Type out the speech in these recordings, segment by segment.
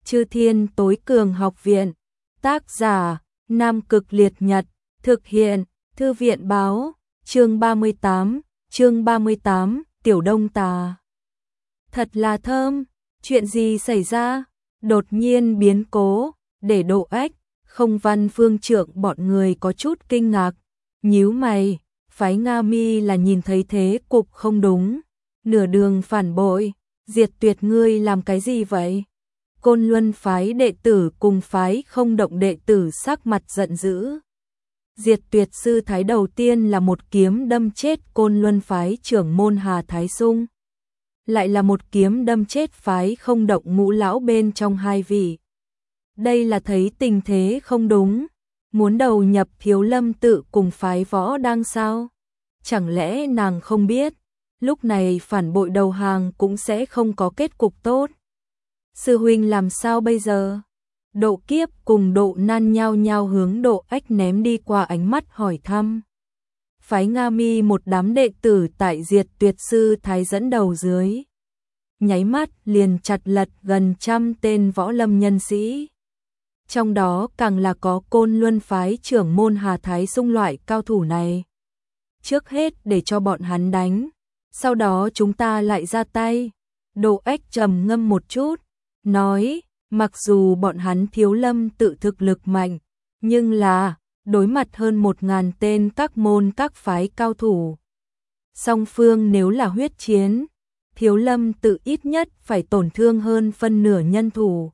Chư Thiên Tối Cường Học Viện. Tác giả: Nam Cực Liệt Nhật. Thực hiện: Thư viện báo. Chương 38, Tiểu Đông Tà. Thật là thơm. Chuyện gì xảy ra? Đột nhiên biến cố, để Độ Ách, Không Văn Phương Trượng bọn người có chút kinh ngạc, nhíu mày. Phái Nga Mi là nhìn thấy thế cục không đúng, nửa đường phản bội, diệt tuyệt ngươi làm cái gì vậy? Côn Luân phái đệ tử cùng phái Không Động đệ tử sắc mặt giận dữ. Diệt tuyệt sư thái đầu tiên là một kiếm đâm chết Côn Luân phái trưởng môn Hà Thái Sung, lại là một kiếm đâm chết phái Không Động ngũ lão bên trong hai vị. Đây là thấy tình thế không đúng, muốn đầu nhập Thiếu Lâm tự cùng phái Võ Đang sao? Chẳng lẽ nàng không biết, lúc này phản bội đầu hàng cũng sẽ không có kết cục tốt. Sư huynh làm sao bây giờ? Độ Kiếp cùng Độ Nan nhao nhao hướng Độ Ách ném đi qua ánh mắt hỏi thăm. Phái Nga Mi một đám đệ tử tại Diệt Tuyệt sư thái dẫn đầu dưới, nháy mắt liền chặt lật gần 100 tên võ lâm nhân sĩ. Trong đó càng là có Côn Luân phái trưởng môn Hà Thái Sung loại cao thủ này. Trước hết để cho bọn hắn đánh, sau đó chúng ta lại ra tay. Độ Ách trầm ngâm một chút, nói, mặc dù bọn hắn Thiếu Lâm tự thực lực mạnh, nhưng là đối mặt hơn 1000 tên các môn các phái cao thủ. Song phương nếu là huyết chiến, Thiếu Lâm tự ít nhất phải tổn thương hơn phân nửa nhân thủ.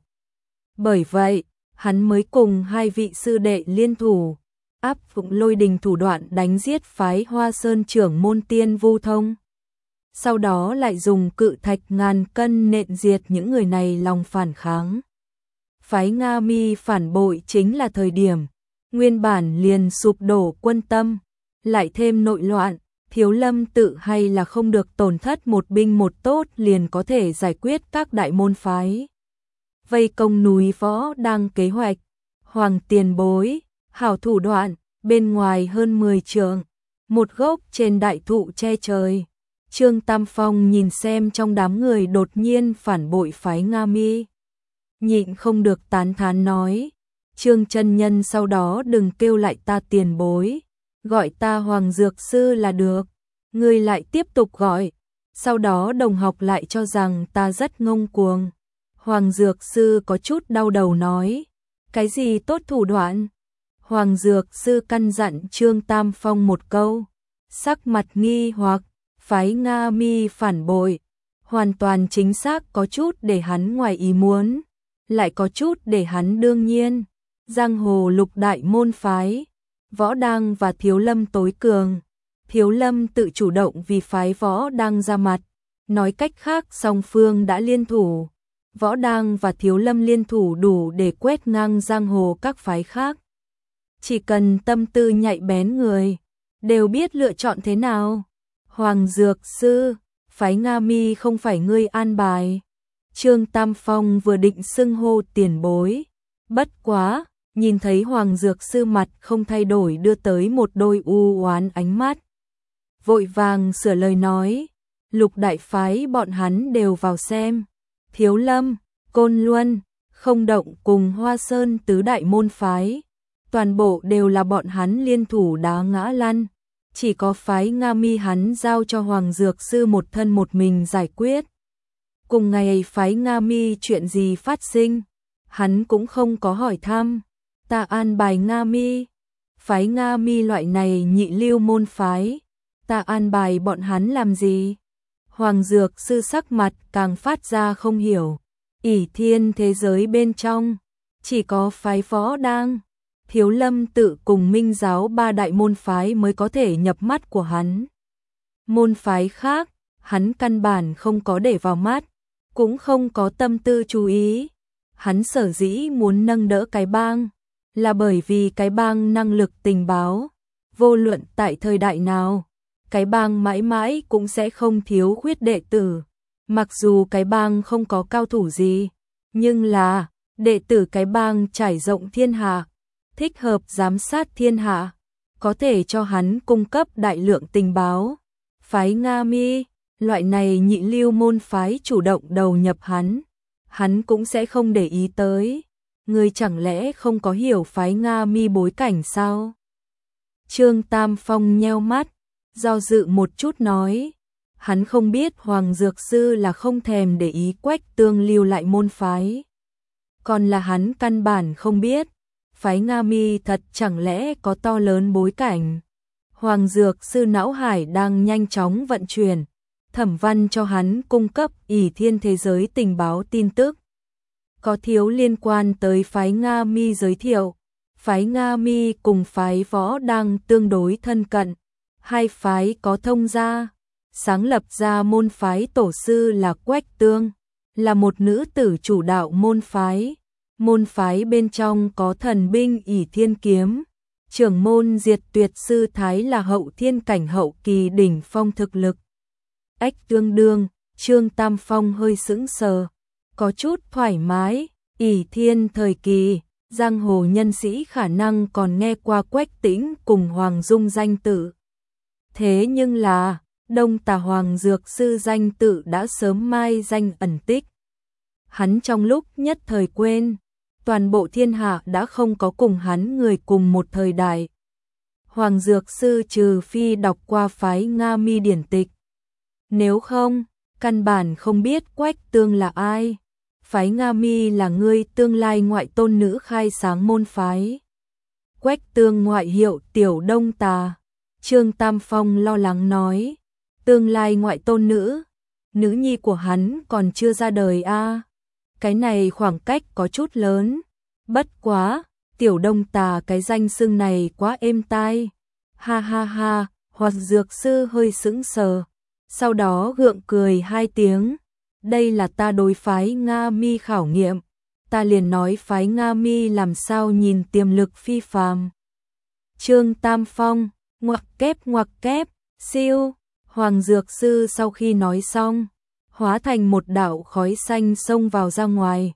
Bởi vậy, hắn mới cùng hai vị sư đệ liên thủ, áp dụng lôi đình thủ đoạn đánh giết phái Hoa Sơn trưởng môn Tiên Vu Thông. Sau đó lại dùng cự thạch ngàn cân nện diệt những người này lòng phản kháng. Phái Nga Mi phản bội chính là thời điểm nguyên bản liền sụp đổ quân tâm, lại thêm nội loạn, Thiếu Lâm tự hay là không được tổn thất một binh một tốt liền có thể giải quyết các đại môn phái. Vây công núi Võ Đang kế hoạch, Hoàng tiền bối, hảo thủ đoạn, bên ngoài hơn 10 trượng, một gốc trên đại thụ che trời. Trương Tam Phong nhìn xem trong đám người đột nhiên phản bội phái Nga Mi, nhịn không được tán thán nói, Trương chân nhân sau đó đừng kêu lại ta tiền bối, gọi ta Hoàng Dược Sư là được. Ngươi lại tiếp tục gọi, sau đó đồng học lại cho rằng ta rất ngông cuồng. Hoàng Dược Sư có chút đau đầu nói, cái gì tốt thủ đoạn? Hoàng Dược Sư căn dặn Trương Tam Phong một câu, sắc mặt nghi hoặc, phái Nga Mi phản bội, hoàn toàn chính xác có chút để hắn ngoài ý muốn, lại có chút để hắn đương nhiên. Giang hồ lục đại môn phái, Võ Đang và Thiếu Lâm tối cường. Thiếu Lâm tự chủ động vì phái Võ Đang ra mặt, nói cách khác song phương đã liên thủ. Võ Đang và Thiếu Lâm liên thủ đủ để quét ngang giang hồ các phái khác. Chỉ cần tâm tư nhạy bén người, đều biết lựa chọn thế nào. Hoàng Dược Sư, phái Nga Mi không phải ngươi an bài. Trương Tam Phong vừa định xưng hô tiền bối, bất quá, nhìn thấy Hoàng Dược Sư mặt không thay đổi đưa tới một đôi u oán ánh mắt. Vội vàng sửa lời nói, lục đại phái bọn hắn đều vào xem. Thiếu Lâm, Côn Luân, Không Động cùng Hoa Sơn tứ đại môn phái, toàn bộ đều là bọn hắn liên thủ đá ngã lăn. Chỉ có phái Nga Mi hắn giao cho Hoàng Dược Sư một thân một mình giải quyết. Cùng ngày phái Nga Mi chuyện gì phát sinh, hắn cũng không có hỏi thăm. Ta an bài Nga Mi, phái Nga Mi loại này nhị lưu môn phái, ta an bài bọn hắn làm gì? Hoàng Dược Sư sắc mặt càng phát ra không hiểu. Ỷ Thiên thế giới bên trong, chỉ có phái Võ Đang, Thiếu Lâm tự cùng Minh giáo ba đại môn phái mới có thể nhập mắt của hắn. Môn phái khác, hắn căn bản không có để vào mắt, cũng không có tâm tư chú ý. Hắn sở dĩ muốn nâng đỡ cái bang, là bởi vì cái bang năng lực tình báo, vô luận tại thời đại nào, cái bang mãi mãi cũng sẽ không thiếu khuyết đệ tử. Mặc dù cái bang không có cao thủ gì, nhưng là đệ tử cái bang trải rộng thiên hạ, thích hợp giám sát thiên hạ, có thể cho hắn cung cấp đại lượng tình báo. Phái Nga Mi, loại này nhị lưu môn phái chủ động đầu nhập hắn, hắn cũng sẽ không để ý tới. Ngươi chẳng lẽ không có hiểu phái Nga Mi bối cảnh sao? Trương Tam Phong nheo mắt, do dự một chút nói. Hắn không biết Hoàng Dược Sư là không thèm để ý Quách Tương lưu lại môn phái. Còn là hắn căn bản không biết, phái Nga Mi thật chẳng lẽ có to lớn bối cảnh. Hoàng Dược Sư não hải đang nhanh chóng vận chuyển, Thẩm Văn cho hắn cung cấp ỷ thiên thế giới tình báo tin tức. Có thiếu liên quan tới phái Nga Mi giới thiệu, phái Nga Mi cùng phái Võ đang tương đối thân cận, hai phái có thông gia, sáng lập ra môn phái tổ sư là Quách Tương, là một nữ tử chủ đạo môn phái bên trong có thần binh ỷ thiên kiếm, trưởng môn diệt tuyệt sư thái là hậu thiên cảnh hậu kỳ đỉnh phong thực lực. Ách tương đương, Trương Tam Phong hơi sững sờ, có chút thoải mái, ỷ thiên thời kỳ, giang hồ nhân sĩ khả năng còn nghe qua Quách Tĩnh cùng Hoàng Dung danh tự. Thế nhưng là, Đông Tà Hoàng Dược Sư danh tự đã sớm mai danh ẩn tích. Hắn trong lúc nhất thời quên, toàn bộ thiên hạ đã không có cùng hắn người cùng một thời đại. Hoàng Dược Sư trừ phi đọc qua phái Nga Mi điển tịch. Nếu không, căn bản không biết Quách Tương là ai. Phái Nga Mi là ngươi tương lai ngoại tôn nữ khai sáng môn phái. Quách Tương ngoại hiệu Tiểu Đông Tà. Trương Tam Phong lo lắng nói, tương lai ngoại tôn nữ, nữ nhi của hắn còn chưa ra đời a. Cái này khoảng cách có chút lớn, bất quá, Tiểu Đông Tà cái danh xưng này quá êm tai. Ha ha ha, Hoàng Dược Sư hơi sững sờ, sau đó gượng cười hai tiếng, đây là ta đối phái Nga Mi khảo nghiệm, ta liền nói phái Nga Mi làm sao nhìn tiềm lực phi phàm. Trương Tam Phong ngoặc kép, siêu, Hoàng Dược Sư sau khi nói xong, hóa thành một đạo khói xanh xông vào ra ngoài.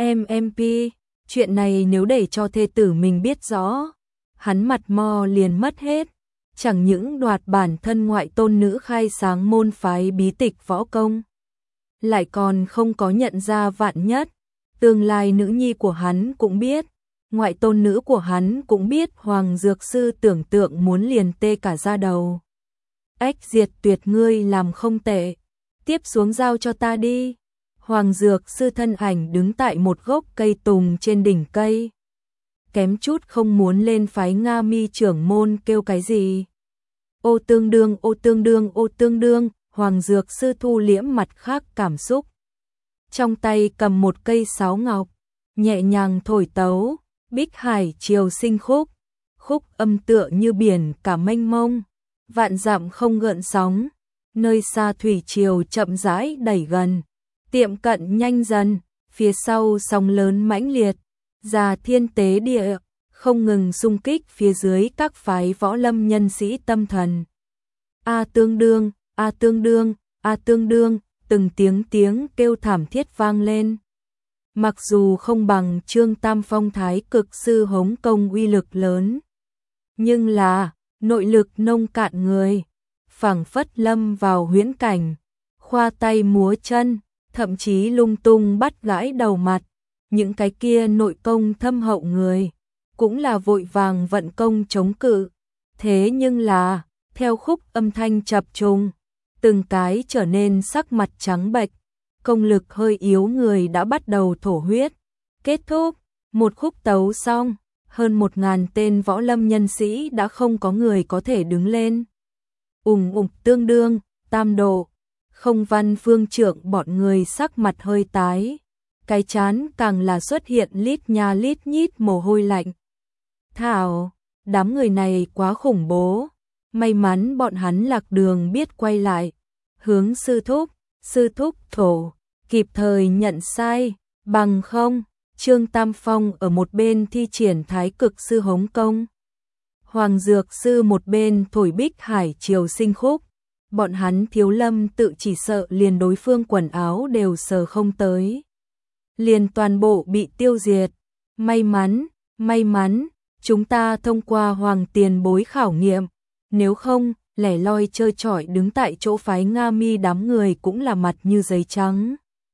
MP, chuyện này nếu để cho thê tử mình biết rõ, hắn mặt mo liền mất hết, chẳng những đoạt bản thân ngoại tôn nữ khai sáng môn phái bí tịch võ công, lại còn không có nhận ra vạn nhất, tương lai nữ nhi của hắn cũng biết. Ngoại tôn nữ của hắn cũng biết Hoàng Dược Sư tưởng tượng muốn liền tê cả da đầu. Ách diệt tuyệt ngươi làm không tệ, tiếp xuống giao cho ta đi. Hoàng Dược Sư thân ảnh đứng tại một gốc cây tùng trên đỉnh cây. Kém chút không muốn lên phái Nga Mi trưởng môn kêu cái gì. Ô tương đương, Hoàng Dược Sư thu liễm mặt khác cảm xúc. Trong tay cầm một cây sáo ngọc, nhẹ nhàng thổi tấu. Bích Hải chiều sinh khúc, khúc âm tựa như biển cả mênh mông, vạn dặm không gợn sóng, nơi xa thủy triều chậm rãi đẩy gần, tiệm cận nhanh dần, phía sau sóng lớn mãnh liệt, già thiên tế địa, không ngừng xung kích phía dưới các phái võ lâm nhân sĩ tâm thần. A tương đương, từng tiếng kêu thảm thiết vang lên. Mặc dù không bằng Trương Tam Phong Thái Cực Sư Hống Công uy lực lớn, nhưng là nội lực nông cạn người, phảng phất lâm vào huyễn cảnh, khoa tay múa chân, thậm chí lung tung bắt gãi đầu mặt, những cái kia nội công thâm hậu người, cũng là vội vàng vận công chống cự, thế nhưng là, theo khúc âm thanh chập trùng, từng cái trở nên sắc mặt trắng bệch. Công lực hơi yếu người đã bắt đầu thổ huyết. Kết thúc, một khúc tấu xong, hơn 1000 tên võ lâm nhân sĩ đã không có người có thể đứng lên. Tương đương, tam độ, không văn phương trưởng bọn người sắc mặt hơi tái. Cái chán càng là xuất hiện lít nha lít nhít mồ hôi lạnh. Thảo, đám người này quá khủng bố. May mắn bọn hắn lạc đường biết quay lại. Hướng sư thúc thổ. Kịp thời nhận sai, bằng không, Trương Tam Phong ở một bên thi triển Thái Cực Sư Hống Công. Hoàng Dược Sư một bên thổi Bích Hải chiều sinh khúc, bọn hắn thiếu lâm tự chỉ sợ liền đối phương quần áo đều sờ không tới. Liền toàn bộ bị tiêu diệt, may mắn, chúng ta thông qua Hoàng tiền bối khảo nghiệm, nếu không, lẻ loi trơ trọi đứng tại chỗ phái Nga Mi đám người cũng là mặt như giấy trắng.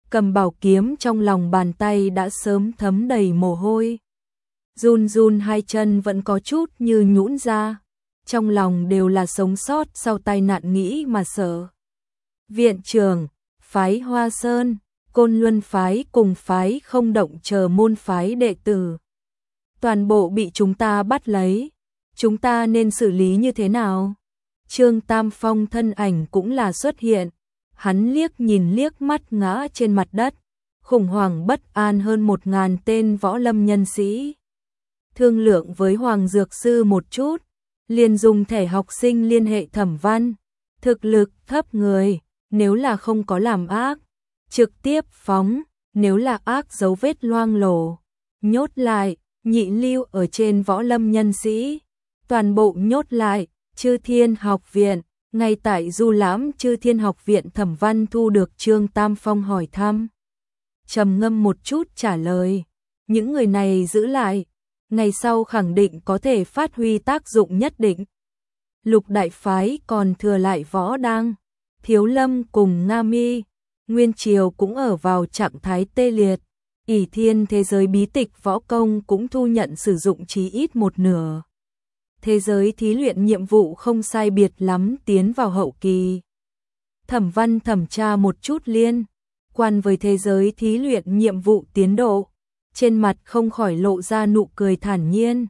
cầm bảo kiếm trong lòng bàn tay đã sớm thấm đầy mồ hôi. Run run hai chân vẫn có chút như nhũn ra, trong lòng đều là sống sót sau tai nạn nghĩ mà sợ. Viện trưởng, phái Hoa Sơn, Côn Luân phái cùng phái Không Động chờ môn phái đệ tử. Toàn bộ bị chúng ta bắt lấy, chúng ta nên xử lý như thế nào? Trương Tam Phong thân ảnh cũng là xuất hiện, hắn liếc nhìn liếc mắt ngã trên mặt đất, khủng hoảng bất an hơn 1000 tên võ lâm nhân sĩ. Thương lượng với Hoàng Dược Sư một chút, liền dùng thẻ học sinh liên hệ Thẩm Văn, thực lực thấp người, nếu là không có làm ác, trực tiếp phóng, nếu là ác dấu vết loang lổ, nhốt lại, nhị lưu ở trên võ lâm nhân sĩ, toàn bộ nhốt lại. Chư Thiên Học Viện, ngay tại du lãm Chư Thiên Học Viện Thẩm Văn thu được Trương Tam Phong hỏi thăm. Trầm ngâm một chút trả lời, những người này giữ lại, ngày sau khẳng định có thể phát huy tác dụng nhất định. Lục đại phái còn thừa lại Võ Đang, Thiếu Lâm cùng Nga Mi, Nguyên Triều cũng ở vào trạng thái tê liệt, ỷ thiên thế giới bí tịch võ công cũng thu nhận sử dụng chí ít một nửa. Thế giới thí luyện nhiệm vụ không sai biệt lắm tiến vào hậu kỳ. Thẩm Văn thẩm tra một chút liên quan với thế giới thí luyện nhiệm vụ tiến độ, trên mặt không khỏi lộ ra nụ cười thản nhiên.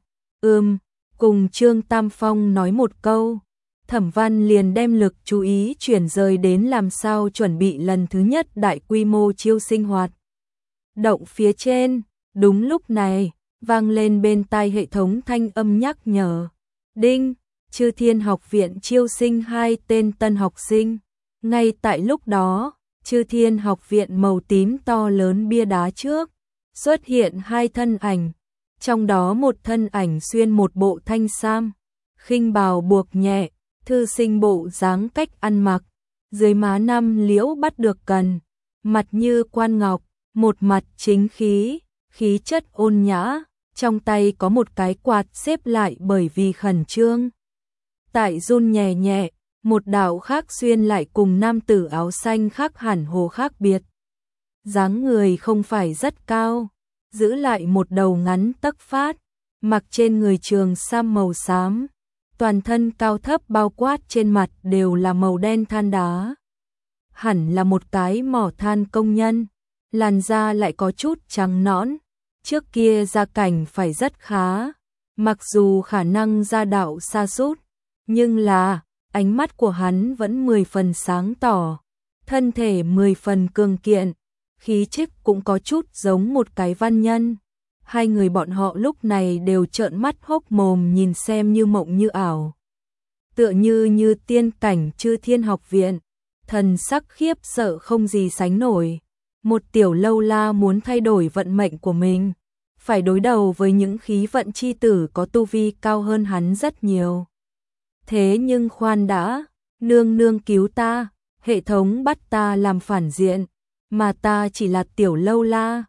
Cùng Trương Tam Phong nói một câu, Thẩm Văn liền đem lực chú ý chuyển rời đến làm sao chuẩn bị lần thứ nhất đại quy mô chiêu sinh hoạt động phía trên. Đúng lúc này, vang lên bên tai hệ thống thanh âm nhắc nhở. Đinh, Chư Thiên Học Viện chiêu sinh 2 tên tân học sinh. Ngay tại lúc đó, Chư Thiên Học Viện màu tím to lớn bia đá trước, xuất hiện 2 thân ảnh, trong đó một thân ảnh xuyên một bộ thanh sam, khinh bào buộc nhẹ, thư sinh bộ dáng cách ăn mặc, dưới má 5 liễu bắt được cần, mặt như quan ngọc, một mặt chính khí, khí chất ôn nhã. Trong tay có một cái quạt xếp lại bởi vì khẩn trương. Tại run nhẹ nhẹ, một đạo khác xuyên lại cùng nam tử áo xanh khác hẳn hồ khác biệt. Dáng người không phải rất cao, giữ lại một đầu ngắn tấc phát, mặc trên người trường sam màu xám, toàn thân cao thấp bao quát trên mặt đều là màu đen than đá. Hẳn là một cái mỏ than công nhân, làn da lại có chút trắng nõn. Trước kia gia cảnh phải rất khá, mặc dù khả năng gia đạo sa sút, nhưng là ánh mắt của hắn vẫn 10 phần sáng tỏ, thân thể 10 phần cường kiện, khí chất cũng có chút giống một cái văn nhân. Hai người bọn họ lúc này đều trợn mắt hốc mồm nhìn xem như mộng như ảo. Tựa như tiên cảnh Chư Thiên Học Viện, thần sắc khiếp sợ không gì sánh nổi. Một tiểu lâu la muốn thay đổi vận mệnh của mình, phải đối đầu với những khí vận chi tử có tu vi cao hơn hắn rất nhiều. Thế nhưng khoan đã, nương nương cứu ta, hệ thống bắt ta làm phản diện, mà ta chỉ là tiểu lâu la,